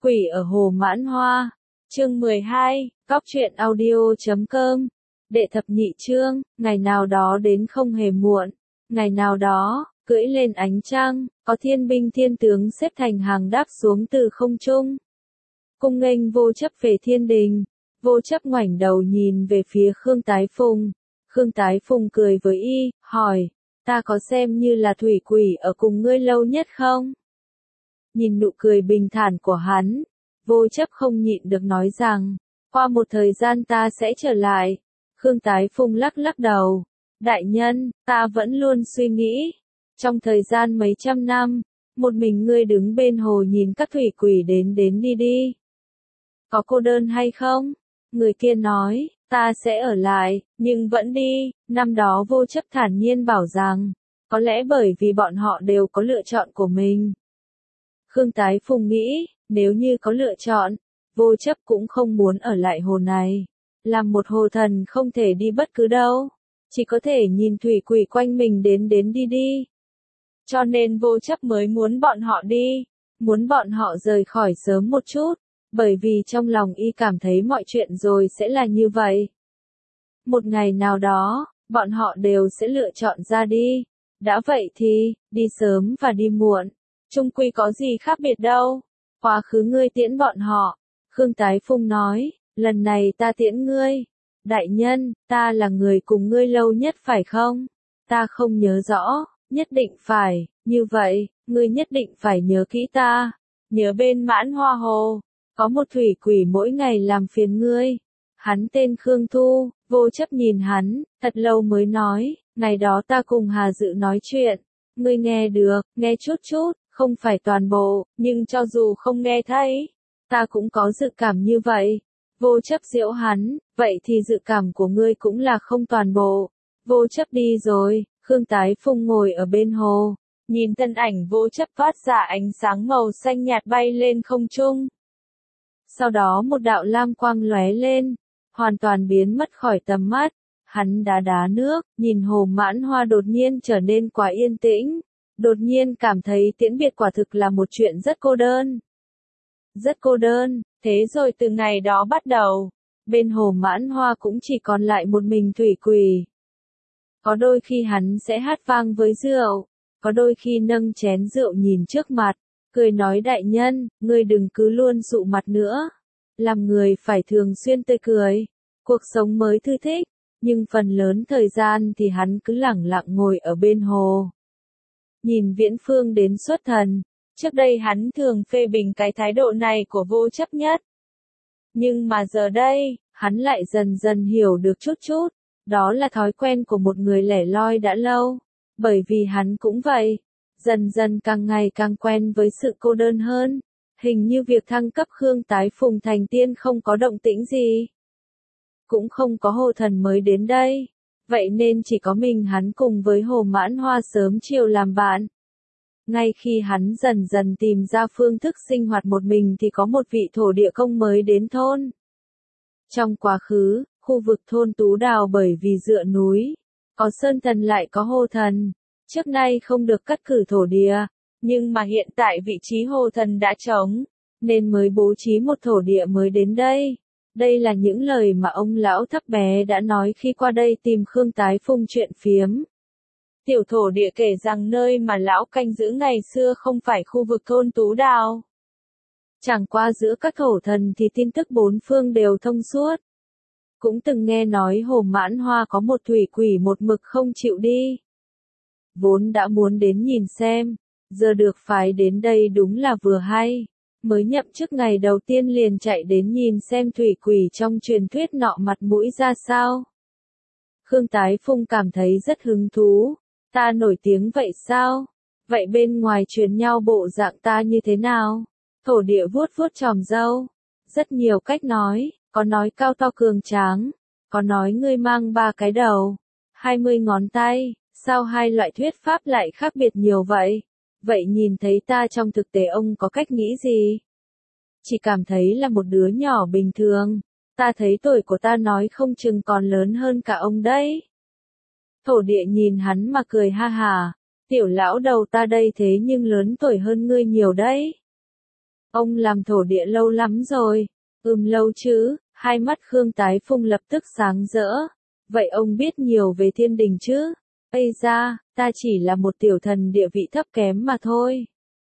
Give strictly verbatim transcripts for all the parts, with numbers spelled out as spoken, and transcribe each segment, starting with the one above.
Quỷ ở Hồ Mãn Hoa. Chương mười hai, Cóc truyện audio chấm com. Đệ thập nhị chương, ngày nào đó đến không hề muộn. Ngày nào đó, cưỡi lên ánh trăng, có thiên binh thiên tướng xếp thành hàng đáp xuống từ không trung. Cung nghênh Vô Chấp về thiên đình. Vô Chấp ngoảnh đầu nhìn về phía Khương Tái Phùng. Khương Tái Phùng cười với y, hỏi, ta có xem như là thủy quỷ ở cùng ngươi lâu nhất không? Nhìn nụ cười bình thản của hắn, Vô Chấp không nhịn được nói rằng, qua một thời gian ta sẽ trở lại. Khương Tái Phùng lắc lắc đầu, đại nhân, ta vẫn luôn suy nghĩ, trong thời gian mấy trăm năm, một mình ngươi đứng bên hồ nhìn các thủy quỷ đến đến đi đi. Có cô đơn hay không? Người kia nói, ta sẽ ở lại, nhưng vẫn đi. Năm đó Vô Chấp thản nhiên bảo rằng, có lẽ bởi vì bọn họ đều có lựa chọn của mình. Khương Tái Phùng nghĩ, nếu như có lựa chọn, Vô Chấp cũng không muốn ở lại hồ này. Làm một hồ thần không thể đi bất cứ đâu, chỉ có thể nhìn thủy quỷ quanh mình đến đến đi đi. Cho nên Vô Chấp mới muốn bọn họ đi, muốn bọn họ rời khỏi sớm một chút, bởi vì trong lòng y cảm thấy mọi chuyện rồi sẽ là như vậy. Một ngày nào đó, bọn họ đều sẽ lựa chọn ra đi. Đã vậy thì, đi sớm và đi muộn, chung quy có gì khác biệt đâu. Quá khứ ngươi tiễn bọn họ. Khương Tái Phùng nói, lần này ta tiễn ngươi. Đại nhân, ta là người cùng ngươi lâu nhất phải không? Ta không nhớ rõ, nhất định phải, như vậy, ngươi nhất định phải nhớ kỹ ta. Nhớ bên Mãn Hoa Hồ, có một thủy quỷ mỗi ngày làm phiền ngươi. Hắn tên Khương Thu. Vô Chấp nhìn hắn, thật lâu mới nói, ngày đó ta cùng Hà Dự nói chuyện. Ngươi nghe được, nghe chút chút, không phải toàn bộ, nhưng cho dù không nghe thấy, ta cũng có dự cảm như vậy. Vô Chấp giễu hắn, vậy thì dự cảm của ngươi cũng là không toàn bộ. Vô Chấp đi rồi, Khương Tái Phùng ngồi ở bên hồ, nhìn thân ảnh Vô Chấp phát ra ánh sáng màu xanh nhạt bay lên không trung. Sau đó một đạo lam quang lóe lên, hoàn toàn biến mất khỏi tầm mắt. Hắn đá đá nước, nhìn Hồ Mãn Hoa đột nhiên trở nên quá yên tĩnh. Đột nhiên cảm thấy tiễn biệt quả thực là một chuyện rất cô đơn. Rất cô đơn, thế rồi từ ngày đó bắt đầu, bên Hồ Mãn Hoa cũng chỉ còn lại một mình thủy quỷ. Có đôi khi hắn sẽ hát vang với rượu, có đôi khi nâng chén rượu nhìn trước mặt, cười nói đại nhân, ngươi đừng cứ luôn sụ mặt nữa. Làm người phải thường xuyên tươi cười, cuộc sống mới thư thích, nhưng phần lớn thời gian thì hắn cứ lẳng lặng ngồi ở bên hồ. Nhìn Viễn Phương đến xuất thần, trước đây hắn thường phê bình cái thái độ này của Vô Chấp nhất. Nhưng mà giờ đây, hắn lại dần dần hiểu được chút chút, đó là thói quen của một người lẻ loi đã lâu, bởi vì hắn cũng vậy, dần dần càng ngày càng quen với sự cô đơn hơn. Hình như việc thăng cấp Khương Tái Phùng thành tiên không có động tĩnh gì. Cũng không có hồ thần mới đến đây. Vậy nên chỉ có mình hắn cùng với Hồ Mãn Hoa sớm chiều làm bạn. Ngay khi hắn dần dần tìm ra phương thức sinh hoạt một mình thì có một vị thổ địa công mới đến thôn. Trong quá khứ, khu vực thôn Tú Đào bởi vì dựa núi, có sơn thần lại có hồ thần, trước nay không được cắt cử thổ địa. Nhưng mà hiện tại vị trí hồ thần đã trống, nên mới bố trí một thổ địa mới đến đây. Đây là những lời mà ông lão Thấp Bé đã nói khi qua đây tìm Khương Tái Phùng chuyện phiếm. Tiểu thổ địa kể rằng nơi mà lão canh giữ ngày xưa không phải khu vực thôn Tú Đào. Chẳng qua giữa các thổ thần thì tin tức bốn phương đều thông suốt. Cũng từng nghe nói Hồ Mãn Hoa có một thủy quỷ một mực không chịu đi. Vốn đã muốn đến nhìn xem. Giờ được phái đến đây đúng là vừa hay, mới nhậm chức ngày đầu tiên liền chạy đến nhìn xem thủy quỷ trong truyền thuyết nọ mặt mũi ra sao. Khương Tái Phùng cảm thấy rất hứng thú, ta nổi tiếng vậy sao? Vậy bên ngoài truyền nhau bộ dạng ta như thế nào? Thổ địa vuốt vuốt chòm râu, rất nhiều cách nói, có nói cao to cường tráng, có nói ngươi mang ba cái đầu, hai mươi ngón tay, sao hai loại thuyết pháp lại khác biệt nhiều vậy? Vậy nhìn thấy ta trong thực tế ông có cách nghĩ gì? Chỉ cảm thấy là một đứa nhỏ bình thường. Ta thấy tuổi của ta nói không chừng còn lớn hơn cả ông đấy. Thổ địa nhìn hắn mà cười ha hà. Tiểu lão đầu ta đây thế nhưng lớn tuổi hơn ngươi nhiều đấy. Ông làm thổ địa lâu lắm rồi. Ừm lâu chứ, hai mắt Khương Tái Phùng lập tức sáng rỡ. Vậy ông biết nhiều về thiên đình chứ? Ây da, ta chỉ là một tiểu thần địa vị thấp kém mà thôi.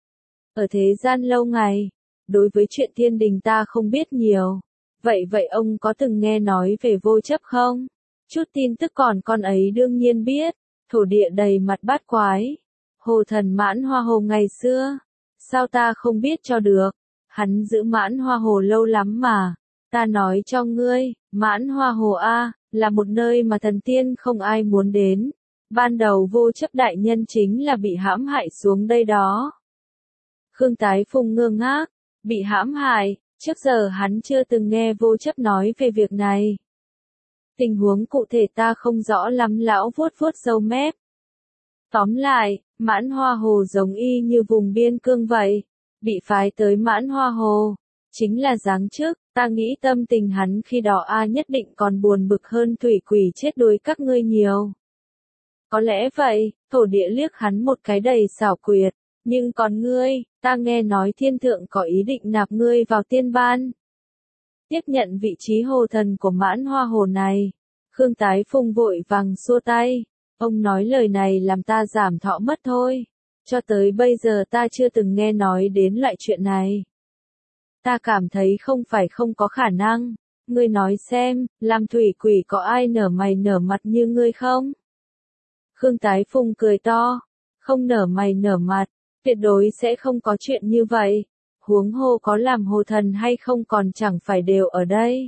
Ở thế gian lâu ngày, đối với chuyện thiên đình ta không biết nhiều. Vậy vậy ông có từng nghe nói về vô chấp không? Chút tin tức còn con ấy đương nhiên biết. Thổ địa đầy mặt bát quái. Hồ thần Mãn Hoa Hồ ngày xưa. Sao ta không biết cho được? Hắn giữ Mãn Hoa Hồ lâu lắm mà. Ta nói cho ngươi, Mãn Hoa Hồ A, là một nơi mà thần tiên không ai muốn đến. Ban đầu vô chấp đại nhân chính là bị hãm hại xuống đây đó. Khương Tái Phùng ngơ ngác, bị hãm hại, trước giờ hắn chưa từng nghe vô chấp nói về việc này. Tình huống cụ thể ta không rõ lắm, lão vuốt vuốt râu mép. Tóm lại, Mãn Hoa Hồ giống y như vùng biên cương vậy, bị phái tới Mãn Hoa Hồ, chính là giáng chức, ta nghĩ tâm tình hắn khi đó a nhất định còn buồn bực hơn thủy quỷ chết đuối các ngươi nhiều. Có lẽ vậy, thổ địa liếc hắn một cái đầy xảo quyệt, nhưng còn ngươi, ta nghe nói thiên thượng có ý định nạp ngươi vào tiên ban. Tiếp nhận vị trí hồ thần của Mãn Hoa Hồ này, Khương Tái Phùng vội vàng xua tay, ông nói lời này làm ta giảm thọ mất thôi, cho tới bây giờ ta chưa từng nghe nói đến loại chuyện này. Ta cảm thấy không phải không có khả năng, ngươi nói xem, làm thủy quỷ có ai nở mày nở mặt như ngươi không? Khương Tái Phùng cười to, không nở mày nở mặt, tuyệt đối sẽ không có chuyện như vậy, huống hồ có làm hồ thần hay không còn chẳng phải đều ở đây.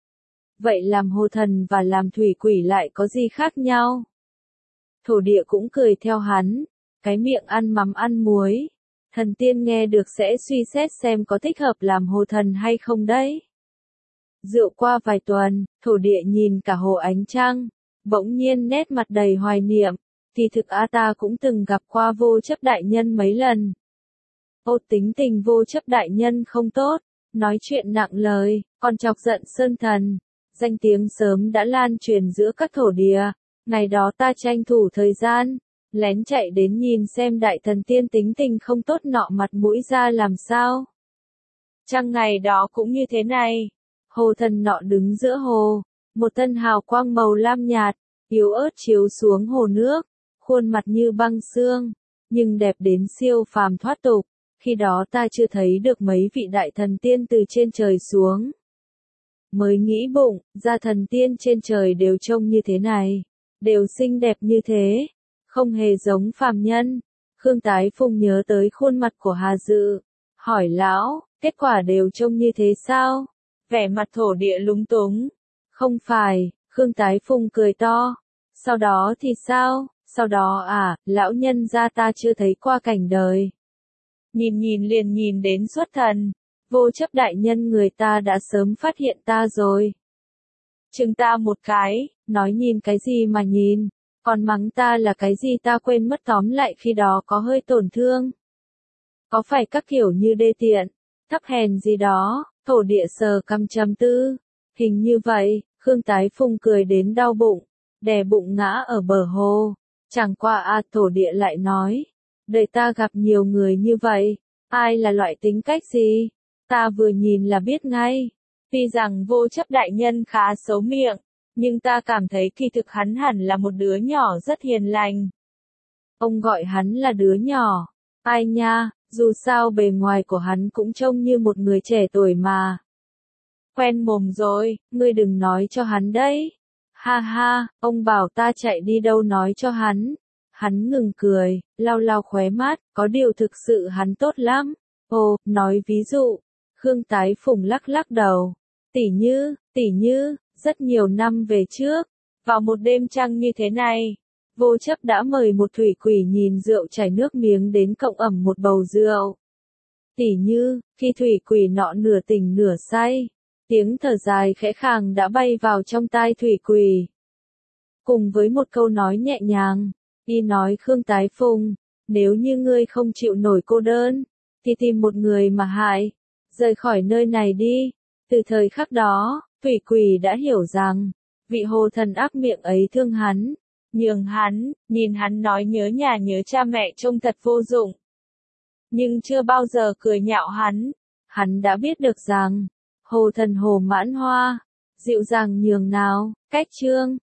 Vậy làm hồ thần và làm thủy quỷ lại có gì khác nhau? Thổ địa cũng cười theo hắn, cái miệng ăn mắm ăn muối. Thần tiên nghe được sẽ suy xét xem có thích hợp làm hồ thần hay không đấy. Rượu qua vài tuần, thổ địa nhìn cả hồ ánh trăng, bỗng nhiên nét mặt đầy hoài niệm, thì thực a ta cũng từng gặp qua vô chấp đại nhân mấy lần. Ô tính tình vô chấp đại nhân không tốt, nói chuyện nặng lời, còn chọc giận sơn thần, danh tiếng sớm đã lan truyền giữa các thổ địa, ngày đó ta tranh thủ thời gian, lén chạy đến nhìn xem đại thần tiên tính tình không tốt nọ mặt mũi ra làm sao. Trăng ngày đó cũng như thế này, hồ thần nọ đứng giữa hồ, một thân hào quang màu lam nhạt, yếu ớt chiếu xuống hồ nước, khuôn mặt như băng xương, nhưng đẹp đến siêu phàm thoát tục, khi đó ta chưa thấy được mấy vị đại thần tiên từ trên trời xuống. Mới nghĩ bụng, ra thần tiên trên trời đều trông như thế này, đều xinh đẹp như thế, không hề giống phàm nhân. Khương Tái Phùng nhớ tới khuôn mặt của Hà Dự, hỏi lão, kết quả đều trông như thế sao? Vẻ mặt thổ địa lúng túng. Không phải, Khương Tái Phùng cười to. Sau đó thì sao? Sau đó à, lão nhân gia ta chưa thấy qua cảnh đời. Nhìn nhìn liền nhìn đến xuất thần. Vô chấp đại nhân người ta đã sớm phát hiện ta rồi. Chừng ta một cái, nói nhìn cái gì mà nhìn, còn mắng ta là cái gì ta quên mất, tóm lại khi đó có hơi tổn thương. Có phải các kiểu như đê tiện, thấp hèn gì đó, thổ địa sờ cằm trầm tư. Hình như vậy, Khương Tái Phùng cười đến đau bụng, đè bụng ngã ở bờ hồ. Chẳng qua a thổ địa lại nói, đời ta gặp nhiều người như vậy, ai là loại tính cách gì, ta vừa nhìn là biết ngay. Tuy rằng vô chấp đại nhân khá xấu miệng, nhưng ta cảm thấy kỳ thực hắn hẳn là một đứa nhỏ rất hiền lành. Ông gọi hắn là đứa nhỏ, ai nha, dù sao bề ngoài của hắn cũng trông như một người trẻ tuổi mà. Quen mồm rồi, ngươi đừng nói cho hắn đấy. Ha ha, ông bảo ta chạy đi đâu nói cho hắn. Hắn ngừng cười, lau lau khóe mắt, có điều thực sự hắn tốt lắm. Ồ, nói ví dụ, Khương Tái Phùng lắc lắc đầu. Tỉ như, tỉ như, rất nhiều năm về trước, vào một đêm trăng như thế này, vô chấp đã mời một thủy quỷ nhìn rượu chảy nước miếng đến cộng ẩm một bầu rượu. Tỉ như, khi thủy quỷ nọ nửa tỉnh nửa say, tiếng thở dài khẽ khàng đã bay vào trong tai thủy quỷ. Cùng với một câu nói nhẹ nhàng, y nói Khương Tái Phùng, nếu như ngươi không chịu nổi cô đơn, thì tìm một người mà hại, rời khỏi nơi này đi. Từ thời khắc đó, thủy quỷ đã hiểu rằng, vị hồ thần ác miệng ấy thương hắn, nhường hắn, nhìn hắn nói nhớ nhà nhớ cha mẹ trông thật vô dụng. Nhưng chưa bao giờ cười nhạo hắn, hắn đã biết được rằng, Hồ Thần Hồ Mãn Hoa, dịu dàng nhường nào, cách chương